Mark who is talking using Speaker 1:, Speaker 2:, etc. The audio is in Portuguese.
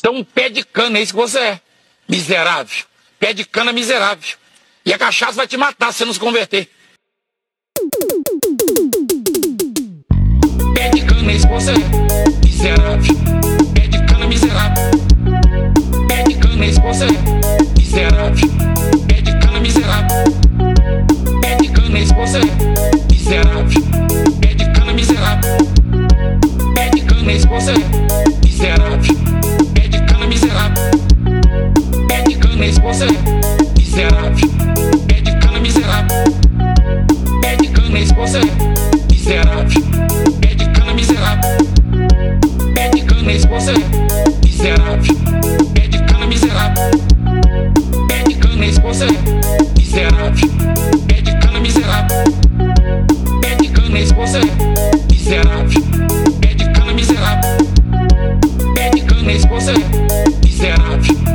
Speaker 1: Você é um pé de cana, é isso que você é. Miserável. Pé de cana miserável. E a cachaça vai te matar se você não se converter. Pé de cana, é isso que você é. Miserável. Pé de cana miserável. Pé de cana, é isso que você é. Miserável. Pé de cana miserável. Pé de cana, é isso que você é. Miserável. Pé de cana miserável. Pé de cana, é isso que você é. Miserável. Pé de cana miserável. Pé de cana, é isso que você é. Miserável. Pé de cana miserável. Pé de cana, é isso que você é. Miserável. Pé de cana miserável. Pé de cana, é isso que você é. Miserável. Pé de cana miserável. Pé de cana, é isso que você é. Miserável. Pé de cana miserável. Pé de cana, é isso que você é. Miserável. Pé de cana miserável. Pé de cana, é isso que você é. Miserável.